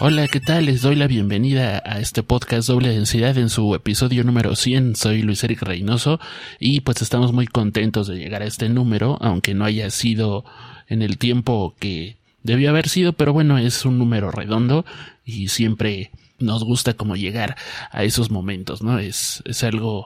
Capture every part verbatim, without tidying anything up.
Hola, ¿qué tal? Les doy la bienvenida a este podcast Doble Densidad en su episodio número cien. Soy Luis Eric Reynoso y pues estamos muy contentos de llegar a este número, aunque no haya sido en el tiempo que debió haber sido, pero bueno, es un número redondo y siempre nos gusta como llegar a esos momentos, ¿no? Es, es algo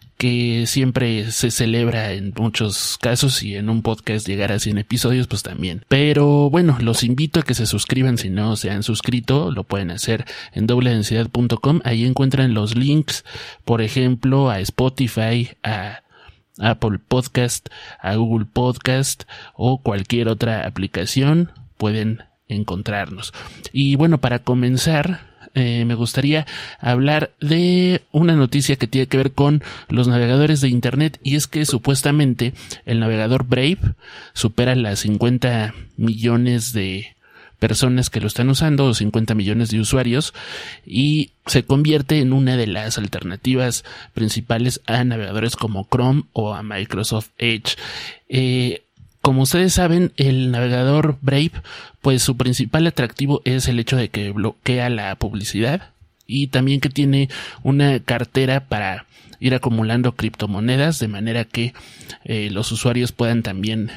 que siempre se celebra en muchos casos, y en un podcast llegar a cien episodios pues también. Pero bueno, los invito a que se suscriban si no se han suscrito, lo pueden hacer en doble densidad punto com, ahí encuentran los links, por ejemplo, a Spotify, a Apple Podcast, a Google Podcast o cualquier otra aplicación, pueden encontrarnos. Y bueno, para comenzar, Eh, me gustaría hablar de una noticia que tiene que ver con los navegadores de internet, y es que supuestamente el navegador Brave supera las cincuenta millones de personas que lo están usando, o cincuenta millones de usuarios, y se convierte en una de las alternativas principales a navegadores como Chrome o a Microsoft Edge. Eh, Como ustedes saben, el navegador Brave, pues su principal atractivo es el hecho de que bloquea la publicidad y también que tiene una cartera para ir acumulando criptomonedas, de manera que eh, los usuarios puedan también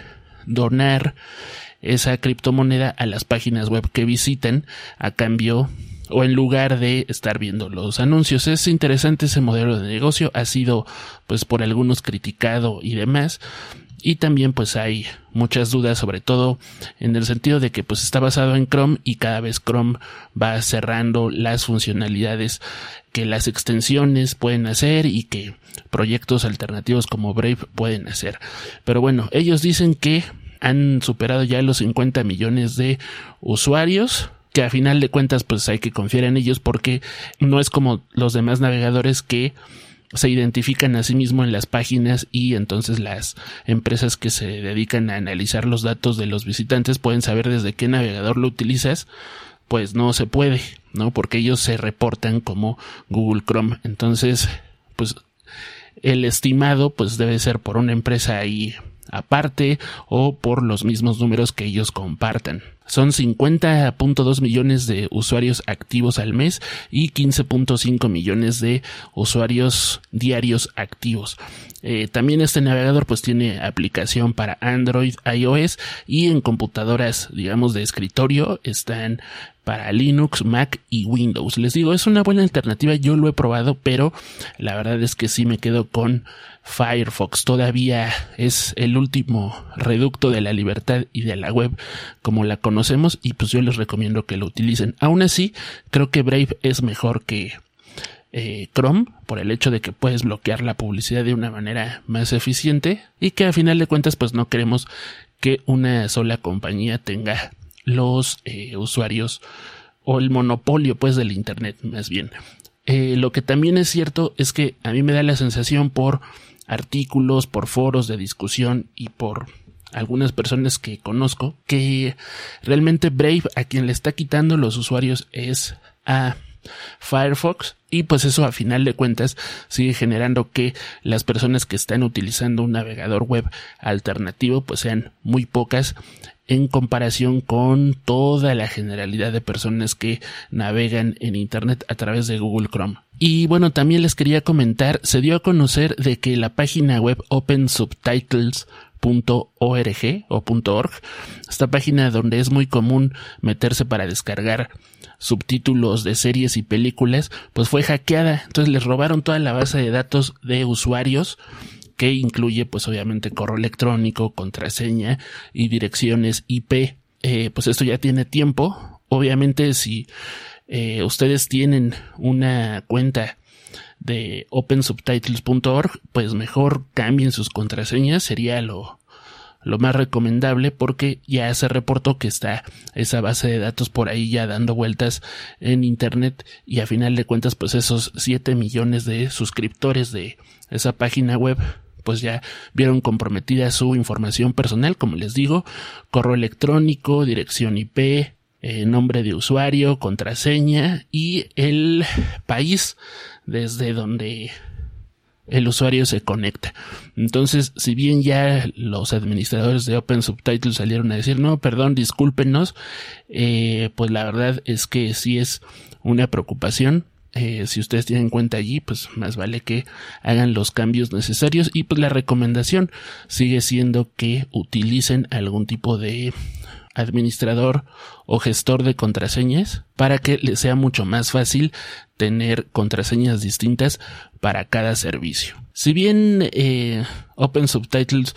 donar esa criptomoneda a las páginas web que visiten a cambio, o en lugar de estar viendo los anuncios. Es interesante ese modelo de negocio, ha sido pues por algunos criticado y demás. Y también pues hay muchas dudas, sobre todo en el sentido de que pues está basado en Chrome y cada vez Chrome va cerrando las funcionalidades que las extensiones pueden hacer y que proyectos alternativos como Brave pueden hacer. Pero bueno, ellos dicen que han superado ya los cincuenta millones de usuarios, que a final de cuentas pues hay que confiar en ellos, porque no es como los demás navegadores que se identifican a sí mismo en las páginas, y entonces las empresas que se dedican a analizar los datos de los visitantes pueden saber desde qué navegador lo utilizas. Pues no se puede, ¿no? Porque ellos se reportan como Google Chrome. Entonces, pues el estimado pues debe ser por una empresa ahí aparte o por los mismos números que ellos compartan. Son cincuenta punto dos millones de usuarios activos al mes y quince punto cinco millones de usuarios diarios activos. Eh, también este navegador pues tiene aplicación para Android, iOS, y en computadoras, digamos, de escritorio están para Linux, Mac y Windows. Les digo, es una buena alternativa, yo lo he probado, pero la verdad es que sí me quedo con Firefox. Todavía es el último reducto de la libertad y de la web como la conocemos, y pues yo les recomiendo que lo utilicen. Aún así, creo que Brave es mejor que eh, Chrome, por el hecho de que puedes bloquear la publicidad de una manera más eficiente, y que a final de cuentas pues no queremos que una sola compañía tenga los eh, usuarios o el monopolio pues del internet, más bien. Eh, lo que también es cierto es que a mí me da la sensación, por artículos, por foros de discusión y por algunas personas que conozco, que realmente Brave a quien le está quitando los usuarios es a Firefox, y pues eso a final de cuentas sigue generando que las personas que están utilizando un navegador web alternativo pues sean muy pocas en comparación con toda la generalidad de personas que navegan en internet a través de Google Chrome. Y bueno, también les quería comentar, se dio a conocer de que la página web open subtitles punto org o .org, esta página donde es muy común meterse para descargar subtítulos de series y películas, pues fue hackeada. Entonces les robaron toda la base de datos de usuarios, que incluye pues obviamente correo electrónico, contraseña y direcciones I P. Eh, pues esto ya tiene tiempo. Obviamente si eh, ustedes tienen una cuenta de open subtitles punto org, pues mejor cambien sus contraseñas, sería lo, lo más recomendable, porque ya se reportó que está esa base de datos por ahí ya dando vueltas en internet, y a final de cuentas pues esos siete millones de suscriptores de esa página web pues ya vieron comprometida su información personal, como les digo, correo electrónico, dirección I P, eh, nombre de usuario, contraseña y el país desde donde el usuario se conecta. Entonces, si bien ya los administradores de Open Subtitles salieron a decir, no, perdón, discúlpenos, eh, pues la verdad es que sí es una preocupación. Eh, si ustedes tienen cuenta allí, pues más vale que hagan los cambios necesarios, y pues la recomendación sigue siendo que utilicen algún tipo de administrador o gestor de contraseñas para que les sea mucho más fácil tener contraseñas distintas para cada servicio. Si bien eh, Open Subtitles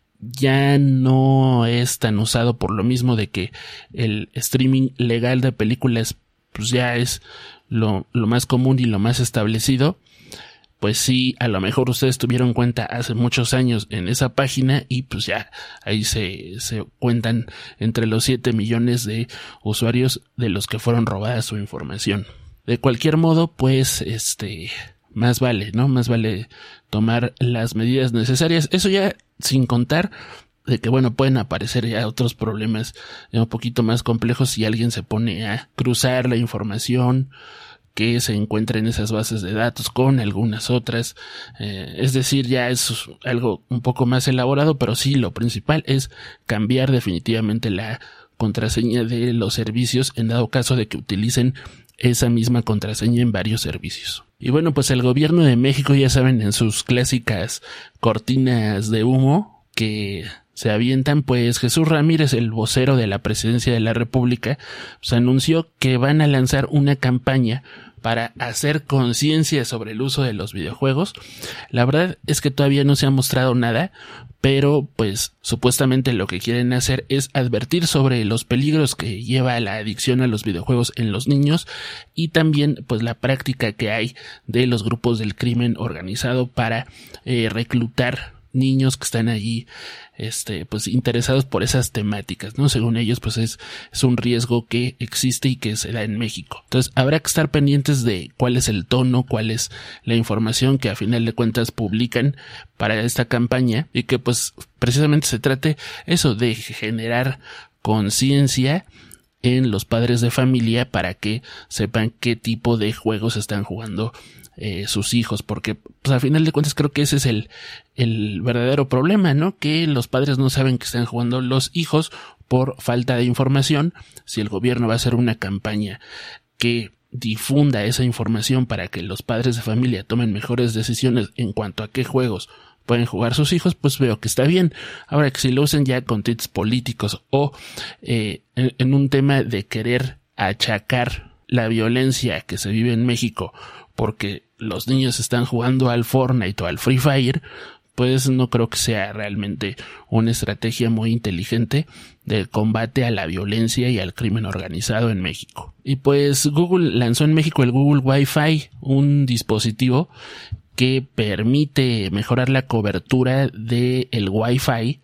ya no es tan usado por lo mismo de que el streaming legal de películas pues ya es lo, lo más común y lo más establecido, pues sí, a lo mejor ustedes tuvieron cuenta hace muchos años en esa página y pues ya ahí se, se cuentan entre los siete millones de usuarios de los que fueron robadas su información. De cualquier modo, pues este, más vale, ¿no? Más vale tomar las medidas necesarias. Eso ya sin contar de que, bueno, pueden aparecer ya otros problemas un poquito más complejos si alguien se pone a cruzar la información que se encuentra en esas bases de datos con algunas otras. Eh, es decir, ya es algo un poco más elaborado, pero sí, lo principal es cambiar definitivamente la contraseña de los servicios en dado caso de que utilicen esa misma contraseña en varios servicios. Y bueno, pues el gobierno de México, ya saben, en sus clásicas cortinas de humo que se avientan, pues Jesús Ramírez, el vocero de la Presidencia de la República, pues anunció que van a lanzar una campaña para hacer conciencia sobre el uso de los videojuegos. La verdad es que todavía no se ha mostrado nada, pero pues supuestamente lo que quieren hacer es advertir sobre los peligros que lleva la adicción a los videojuegos en los niños y también pues la práctica que hay de los grupos del crimen organizado para eh, reclutar niños que están allí, este, pues interesados por esas temáticas, ¿no? Según ellos, pues es, es un riesgo que existe y que se da en México. Entonces, habrá que estar pendientes de cuál es el tono, cuál es la información que a final de cuentas publican para esta campaña y que pues precisamente se trate eso de generar conciencia en los padres de familia para que sepan qué tipo de juegos están jugando Eh, sus hijos, porque pues al final de cuentas creo que ese es el, el verdadero problema, ¿no? Que los padres no saben que están jugando los hijos por falta de información. Si el gobierno va a hacer una campaña que difunda esa información para que los padres de familia tomen mejores decisiones en cuanto a qué juegos pueden jugar sus hijos, pues veo que está bien. Ahora que si lo usen ya con tweets políticos o eh, en, en un tema de querer achacar la violencia que se vive en México porque los niños están jugando al Fortnite o al Free Fire, pues no creo que sea realmente una estrategia muy inteligente de combate a la violencia y al crimen organizado en México. Y pues Google lanzó en México el Google Wi-Fi, un dispositivo que permite mejorar la cobertura del Wi-Fi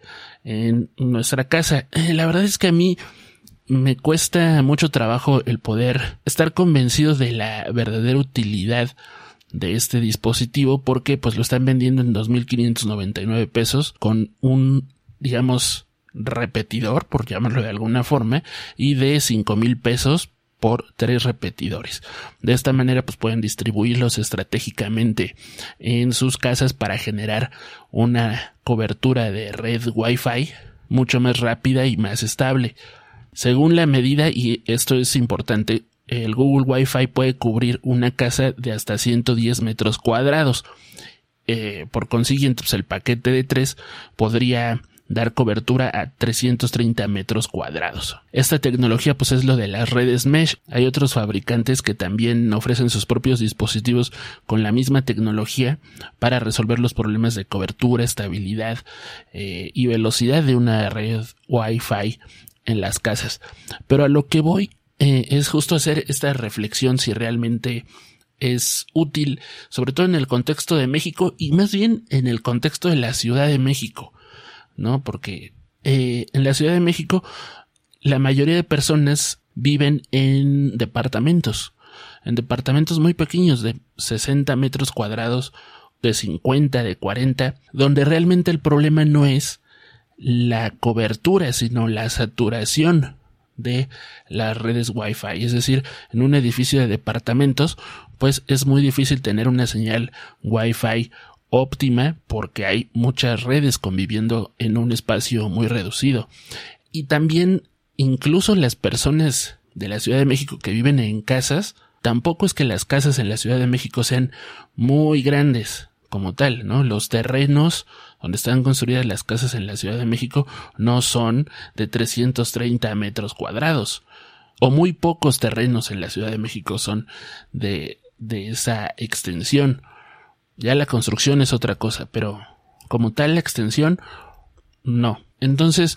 en nuestra casa. Eh, la verdad es que a mí me cuesta mucho trabajo el poder estar convencido de la verdadera utilidad de este dispositivo porque pues lo están vendiendo en dos mil quinientos noventa y nueve pesos con un, digamos, repetidor, por llamarlo de alguna forma, y de cinco mil pesos por tres repetidores. De esta manera pues pueden distribuirlos estratégicamente en sus casas para generar una cobertura de red Wi-Fi mucho más rápida y más estable. Según la medida, y esto es importante, el Google Wi-Fi puede cubrir una casa de hasta ciento diez metros cuadrados. Eh, por consiguiente, pues el paquete de tres podría dar cobertura a trescientos treinta metros cuadrados. Esta tecnología pues es lo de las redes mesh. Hay otros fabricantes que también ofrecen sus propios dispositivos con la misma tecnología para resolver los problemas de cobertura, estabilidad eh, y velocidad de una red Wi-Fi en las casas. Pero a lo que voy eh, es justo hacer esta reflexión si realmente es útil, sobre todo en el contexto de México y más bien en el contexto de la Ciudad de México, ¿no? Porque eh, en la Ciudad de México la mayoría de personas viven en departamentos, en departamentos muy pequeños de sesenta metros cuadrados, de cincuenta, de cuarenta, donde realmente el problema no es la cobertura, sino la saturación de las redes Wi-Fi. Es decir, en un edificio de departamentos, pues es muy difícil tener una señal Wi-Fi óptima porque hay muchas redes conviviendo en un espacio muy reducido. Y también incluso las personas de la Ciudad de México que viven en casas, tampoco es que las casas en la Ciudad de México sean muy grandes como tal, ¿no? Los terrenos donde están construidas las casas en la Ciudad de México no son de trescientos treinta metros cuadrados, o muy pocos terrenos en la Ciudad de México son de, de esa extensión. Ya la construcción es otra cosa, pero como tal la extensión, no. Entonces,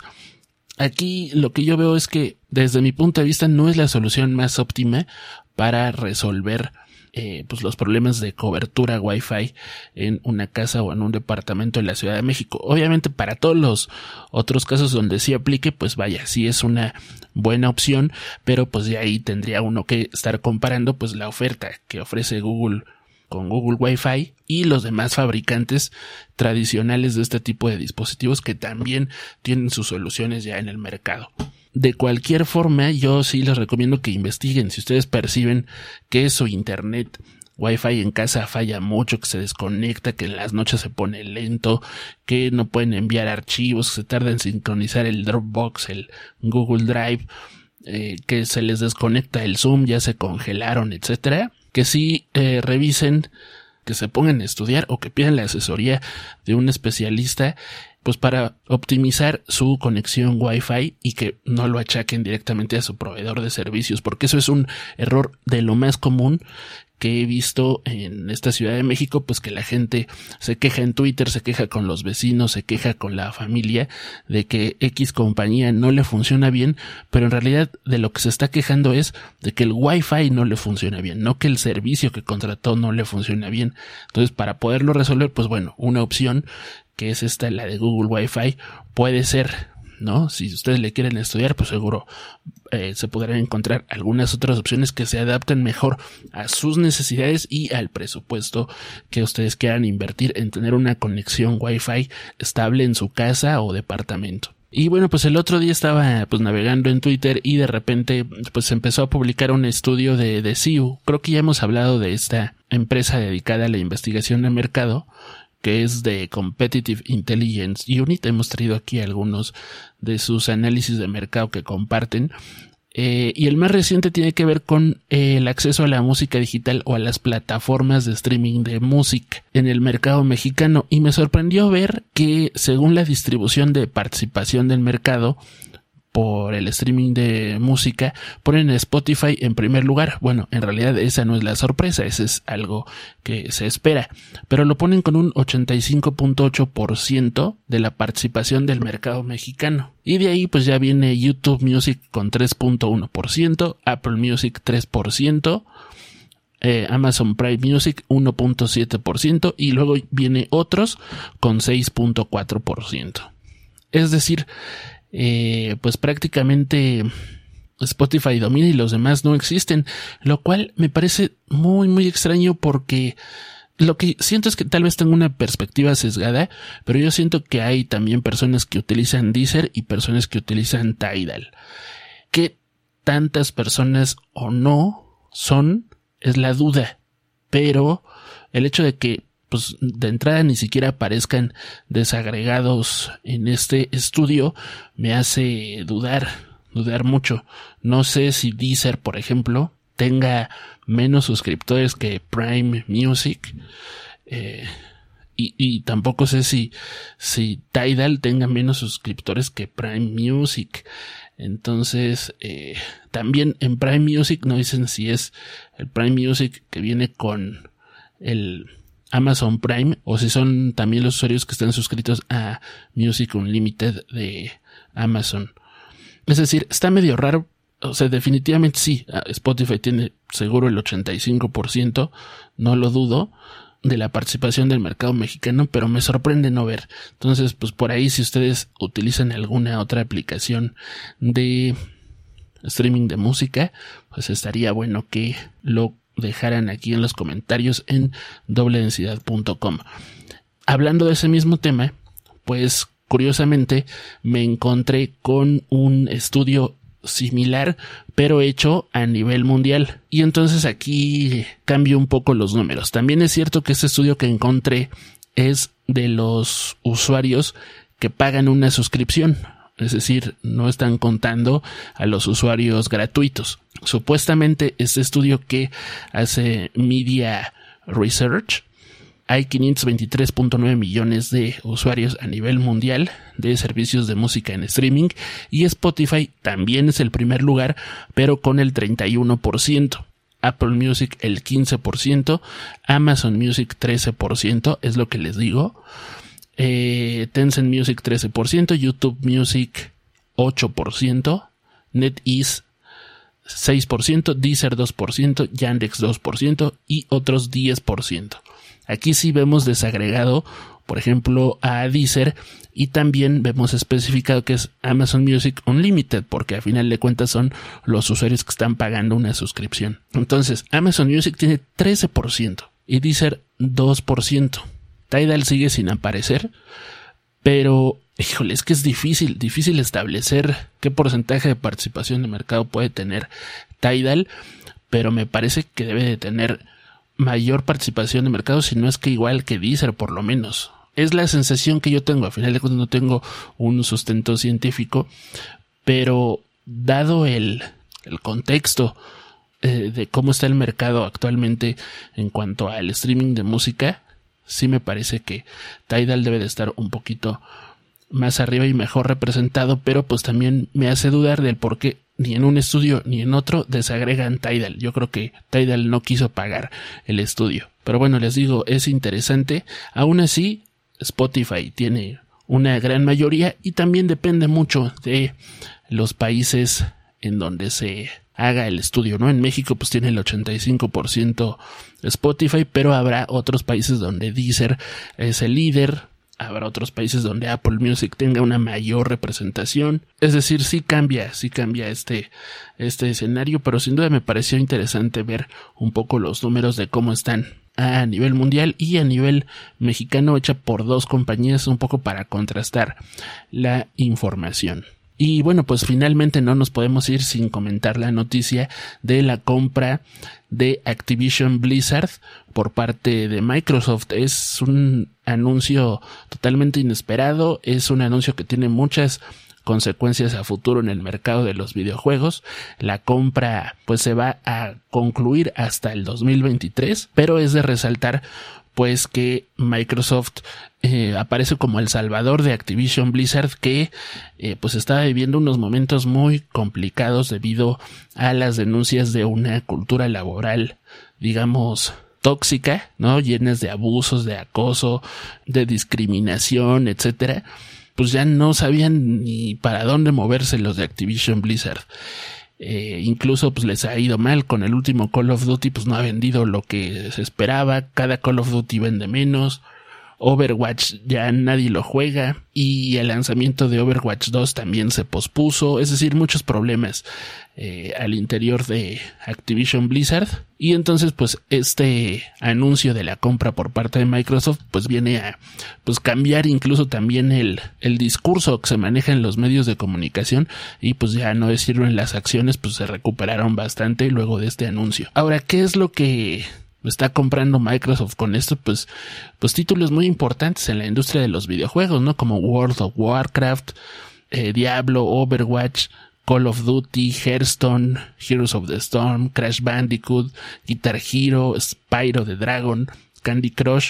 aquí lo que yo veo es que desde mi punto de vista no es la solución más óptima para resolver eh, pues los problemas de cobertura Wi-Fi en una casa o en un departamento en la Ciudad de México. Obviamente para todos los otros casos donde sí aplique, pues vaya, sí es una buena opción, pero pues de ahí tendría uno que estar comparando pues la oferta que ofrece Google con Google Wi-Fi y los demás fabricantes tradicionales de este tipo de dispositivos que también tienen sus soluciones ya en el mercado. De cualquier forma, yo sí les recomiendo que investiguen. Si ustedes perciben que su internet Wi-Fi en casa falla mucho, que se desconecta, que en las noches se pone lento, que no pueden enviar archivos, que se tarda en sincronizar el Dropbox, el Google Drive, eh, que se les desconecta el Zoom, ya se congelaron, etcétera, que sí eh, revisen, que se pongan a estudiar o que pidan la asesoría de un especialista pues para optimizar su conexión Wi-Fi y que no lo achaquen directamente a su proveedor de servicios, porque eso es un error de lo más común que he visto en esta Ciudad de México, pues que la gente se queja en Twitter, se queja con los vecinos, se queja con la familia de que X compañía no le funciona bien, pero en realidad de lo que se está quejando es de que el Wi-Fi no le funciona bien, no que el servicio que contrató no le funciona bien. Entonces, para poderlo resolver, pues bueno, una opción que es esta, la de Google Wi-Fi, puede ser, ¿no? Si ustedes le quieren estudiar, pues seguro eh, se podrán encontrar algunas otras opciones que se adapten mejor a sus necesidades y al presupuesto que ustedes quieran invertir en tener una conexión Wi-Fi estable en su casa o departamento. Y bueno, pues el otro día estaba pues navegando en Twitter y de repente pues empezó a publicar un estudio de, de C I U. Creo que ya hemos hablado de esta empresa dedicada a la investigación de mercado, que es de Competitive Intelligence Unit. Hemos traído aquí algunos de sus análisis de mercado que comparten. Eh, y el más reciente tiene que ver con eh, el acceso a la música digital o a las plataformas de streaming de música en el mercado mexicano. Y me sorprendió ver que según la distribución de participación del mercado por el streaming de música, ponen a Spotify en primer lugar. Bueno, en realidad esa no es la sorpresa, ese es algo que se espera, pero lo ponen con un ochenta y cinco punto ocho por ciento de la participación del mercado mexicano. Y de ahí pues ya viene YouTube Music con tres punto uno por ciento, Apple Music tres por ciento, eh, Amazon Prime Music uno punto siete por ciento y luego viene otros con seis punto cuatro por ciento. Es decir, Eh, pues prácticamente Spotify domina y los demás no existen, lo cual me parece muy muy extraño porque lo que siento es que tal vez tengo una perspectiva sesgada, pero yo siento que hay también personas que utilizan Deezer y personas que utilizan Tidal. ¿Qué tantas personas o no son? Es la duda, pero el hecho de que pues de entrada ni siquiera aparezcan desagregados en este estudio me hace dudar, dudar mucho. No sé si Deezer, por ejemplo, tenga menos suscriptores que Prime Music, eh, y, y tampoco sé si, si Tidal tenga menos suscriptores que Prime Music. Entonces, eh, también en Prime Music no dicen si es el Prime Music que viene con el Amazon Prime o si son también los usuarios que están suscritos a Music Unlimited de Amazon. Es decir, está medio raro. O sea, definitivamente sí, Spotify tiene seguro el ochenta y cinco por ciento, no lo dudo, de la participación del mercado mexicano, pero me sorprende no ver. Entonces, pues por ahí si ustedes utilizan alguna otra aplicación de streaming de música, pues estaría bueno que lo dejaran aquí en los comentarios en doble densidad punto com. Hablando de ese mismo tema, pues curiosamente me encontré con un estudio similar, pero hecho a nivel mundial. Y entonces aquí cambio un poco los números. También es cierto que ese estudio que encontré es de los usuarios que pagan una suscripción. Es decir, no están contando a los usuarios gratuitos. Supuestamente, este estudio que hace Media Research, hay quinientos veintitrés punto nueve millones de usuarios a nivel mundial de servicios de música en streaming, y Spotify también es el primer lugar, pero con el treinta y uno por ciento. Apple Music el quince por ciento, Amazon Music trece por ciento, es lo que les digo. Eh, Tencent Music trece por ciento, YouTube Music ocho por ciento, NetEase seis por ciento, Deezer dos por ciento, Yandex dos por ciento y otros diez por ciento. Aquí sí vemos desagregado, por ejemplo, a Deezer, y también vemos especificado que es Amazon Music Unlimited, porque a final de cuentas son los usuarios que están pagando una suscripción. Entonces, Amazon Music tiene trece por ciento y Deezer dos por ciento. Tidal sigue sin aparecer, pero, híjole, es que es difícil, difícil establecer qué porcentaje de participación de mercado puede tener Tidal, pero me parece que debe de tener mayor participación de mercado, si no es que igual que Deezer, por lo menos. Es la sensación que yo tengo, a final de cuentas no tengo un sustento científico, pero dado el, el contexto eh, de cómo está el mercado actualmente en cuanto al streaming de música, sí me parece que Tidal debe de estar un poquito más arriba y mejor representado, pero pues también me hace dudar del por qué ni en un estudio ni en otro desagregan Tidal. Yo creo que Tidal no quiso pagar el estudio. Pero bueno, les digo, es interesante. Aún así, Spotify tiene una gran mayoría y también depende mucho de los países en donde se haga el estudio, ¿no? En México pues tiene el ochenta y cinco por ciento Spotify, pero habrá otros países donde Deezer es el líder, habrá otros países donde Apple Music tenga una mayor representación. Es decir, sí cambia, sí cambia este, este escenario, pero sin duda me pareció interesante ver un poco los números de cómo están a nivel mundial y a nivel mexicano, hecha por dos compañías, un poco para contrastar la información. Y bueno, pues finalmente no nos podemos ir sin comentar la noticia de la compra de Activision Blizzard por parte de Microsoft. Es un anuncio totalmente inesperado, es un anuncio que tiene muchas consecuencias a futuro en el mercado de los videojuegos. La compra pues se va a concluir hasta el dos mil veintitrés, pero es de resaltar pues que Microsoft eh, aparece como el salvador de Activision Blizzard, que eh, pues estaba viviendo unos momentos muy complicados debido a las denuncias de una cultura laboral, digamos, tóxica, ¿no? Llenas de abusos, de acoso, de discriminación, etcétera. Pues ya no sabían ni para dónde moverse los de Activision Blizzard. Eh, incluso pues les ha ido mal con el último Call of Duty, pues no ha vendido lo que se esperaba, cada Call of Duty vende menos, Overwatch ya nadie lo juega y el lanzamiento de Overwatch dos también se pospuso, es decir, muchos problemas eh, al interior de Activision Blizzard. Y entonces pues este anuncio de la compra por parte de Microsoft pues viene a pues cambiar incluso también el, el discurso que se maneja en los medios de comunicación, y pues ya no decirlo, en las acciones pues se recuperaron bastante luego de este anuncio. Ahora, ¿qué es lo que está comprando Microsoft con esto? Pues, pues títulos muy importantes en la industria de los videojuegos, ¿no? Como World of Warcraft, eh, Diablo, Overwatch, Call of Duty, Hearthstone, Heroes of the Storm, Crash Bandicoot, Guitar Hero, Spyro the Dragon, Candy Crush.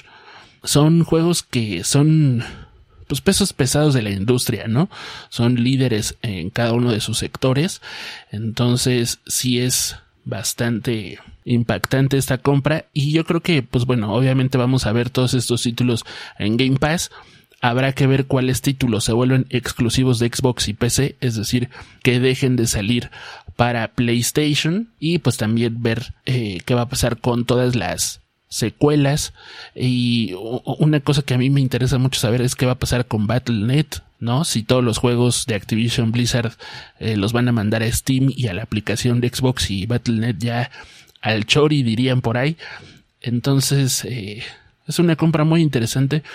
Son juegos que son pues pesos pesados de la industria, ¿no? Son líderes en cada uno de sus sectores. Entonces sí es bastante impactante esta compra, y yo creo que pues bueno, obviamente vamos a ver todos estos títulos en Game Pass. Habrá que ver cuáles títulos se vuelven exclusivos de Xbox y P C, es decir, que dejen de salir para PlayStation, y pues también ver eh, qué va a pasar con todas las secuelas. Y una cosa que a mí me interesa mucho saber es qué va a pasar con Battle punto net, ¿no? Si todos los juegos de Activision Blizzard eh, los van a mandar a Steam y a la aplicación de Xbox, y Battle punto net ya al chori, dirían por ahí. Entonces eh, es una compra muy interesante,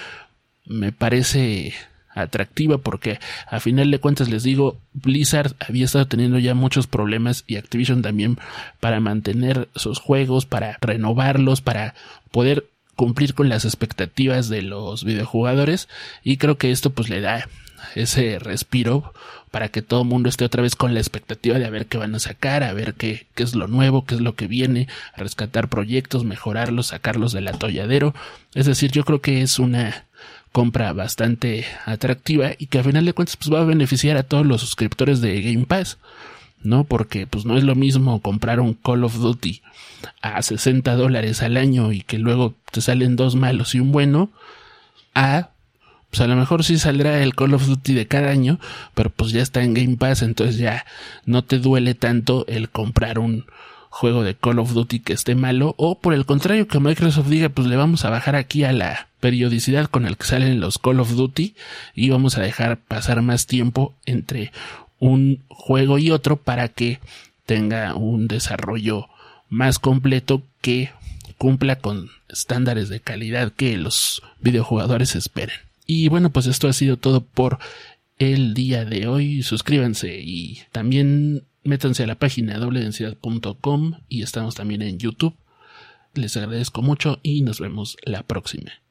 me parece atractiva porque a final de cuentas, les digo, Blizzard había estado teniendo ya muchos problemas, y Activision también, para mantener sus juegos, para renovarlos, para poder cumplir con las expectativas de los videojugadores, y creo que esto pues le da ese respiro para que todo el mundo esté otra vez con la expectativa de a ver qué van a sacar, a ver qué, qué es lo nuevo, qué es lo que viene, a rescatar proyectos, mejorarlos, sacarlos del atolladero. Es decir, yo creo que es una compra bastante atractiva y que a final de cuentas pues va a beneficiar a todos los suscriptores de Game Pass, ¿no? Porque pues no es lo mismo comprar un Call of Duty a sesenta dólares al año y que luego te salen dos malos y un bueno, a pues a lo mejor sí saldrá el Call of Duty de cada año, pero pues ya está en Game Pass, entonces ya no te duele tanto el comprar un juego de Call of Duty que esté malo, o por el contrario que Microsoft diga pues le vamos a bajar aquí a la periodicidad con el que salen los Call of Duty y vamos a dejar pasar más tiempo entre un juego y otro para que tenga un desarrollo más completo que cumpla con estándares de calidad que los videojugadores esperen. Y bueno, pues esto ha sido todo por el día de hoy. Suscríbanse y también métanse a la página doble densidad punto com y estamos también en YouTube. Les agradezco mucho y nos vemos la próxima.